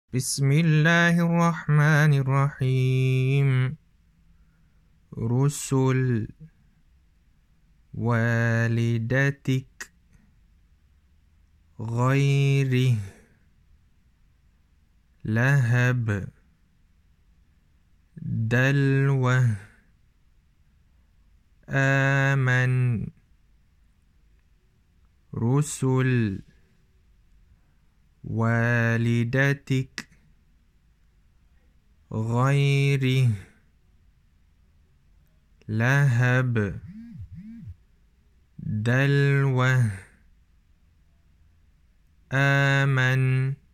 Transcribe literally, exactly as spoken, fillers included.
بسم الله الرحمن الرحيم. رسل والدتك غير لهب دلو آمن رسل والدتك غير لهب دلو آمن